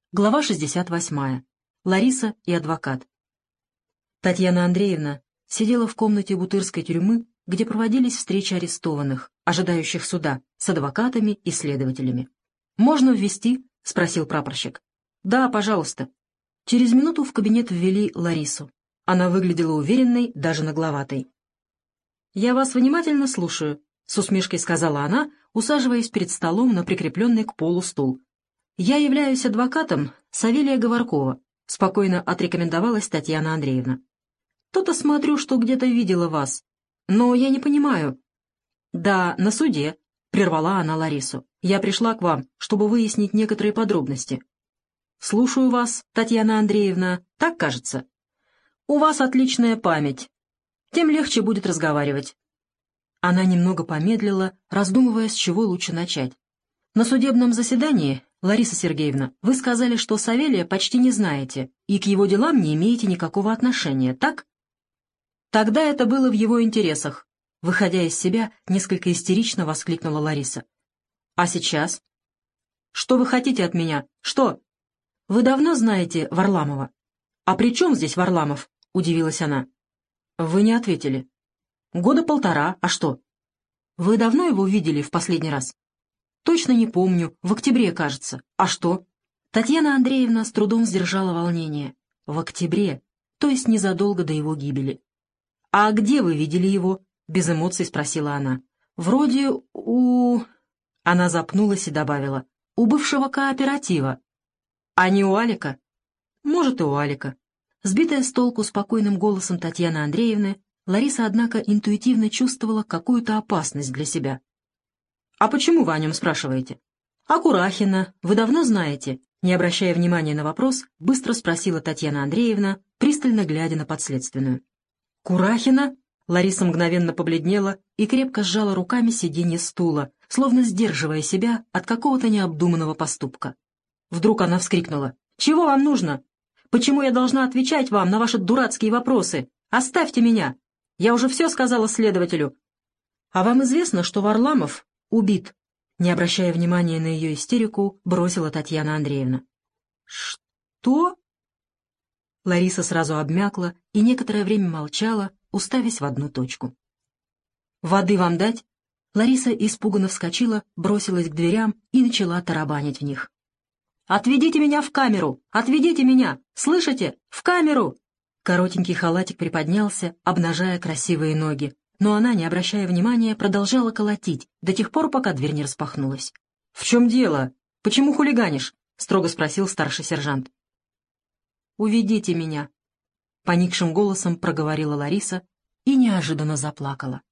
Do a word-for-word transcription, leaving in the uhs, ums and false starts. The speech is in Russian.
Глава шестьдесят восьмая. Лариса и адвокат. Татьяна Андреевна сидела в комнате Бутырской тюрьмы, где проводились встречи арестованных, ожидающих суда, с адвокатами и следователями. «Можно ввести?» — спросил прапорщик. «Да, пожалуйста». Через минуту в кабинет ввели Ларису. Она выглядела уверенной, даже нагловатой. «Я вас внимательно слушаю», — с усмешкой сказала она, усаживаясь перед столом на прикрепленный к полу стул. «Я являюсь адвокатом Савелия Говоркова», — спокойно отрекомендовалась Татьяна Андреевна. «То-то смотрю, что где-то видела вас. Но я не понимаю». «Да, на суде», — прервала она Ларису. «Я пришла к вам, чтобы выяснить некоторые подробности». «Слушаю вас, Татьяна Андреевна. Так кажется?» «У вас отличная память. Тем легче будет разговаривать». Она немного помедлила, раздумывая, с чего лучше начать. «На судебном заседании, Лариса Сергеевна, вы сказали, что Савелия почти не знаете и к его делам не имеете никакого отношения, так?» «Тогда это было в его интересах», — выходя из себя, несколько истерично воскликнула Лариса. «А сейчас?» «Что вы хотите от меня? Что?» «Вы давно знаете Варламова?» «А при чем здесь Варламов?» — удивилась она. «Вы не ответили». «Года полтора, а что?» «Вы давно его видели в последний раз?» «Точно не помню, в октябре, кажется. А что?» Татьяна Андреевна с трудом сдержала волнение. «В октябре, то есть незадолго до его гибели». «А где вы видели его?» — без эмоций спросила она. «Вроде у...» Она запнулась и добавила. «У бывшего кооператива». «А не у Алика?» «Может, и у Алика». Сбитая с толку спокойным голосом Татьяны Андреевны, Лариса, однако, интуитивно чувствовала какую-то опасность для себя. «А почему вы о нем спрашиваете?» «А Курахина вы давно знаете?» Не обращая внимания на вопрос, быстро спросила Татьяна Андреевна, пристально глядя на подследственную. «Курахина?» Лариса мгновенно побледнела и крепко сжала руками сиденье стула, словно сдерживая себя от какого-то необдуманного поступка. Вдруг она вскрикнула. «Чего вам нужно? Почему я должна отвечать вам на ваши дурацкие вопросы? Оставьте меня! Я уже все сказала следователю». «А вам известно, что Варламов убит?» Не обращая внимания на ее истерику, бросила Татьяна Андреевна. «Что?» Лариса сразу обмякла и некоторое время молчала, уставясь в одну точку. «Воды вам дать?» Лариса испуганно вскочила, бросилась к дверям и начала тарабанить в них. «Отведите меня в камеру! Отведите меня! Слышите? В камеру!» Коротенький халатик приподнялся, обнажая красивые ноги, но она, не обращая внимания, продолжала колотить до тех пор, пока дверь не распахнулась. «В чем дело? Почему хулиганишь?» — строго спросил старший сержант. «Уведите меня», — поникшим голосом проговорила Лариса и неожиданно заплакала.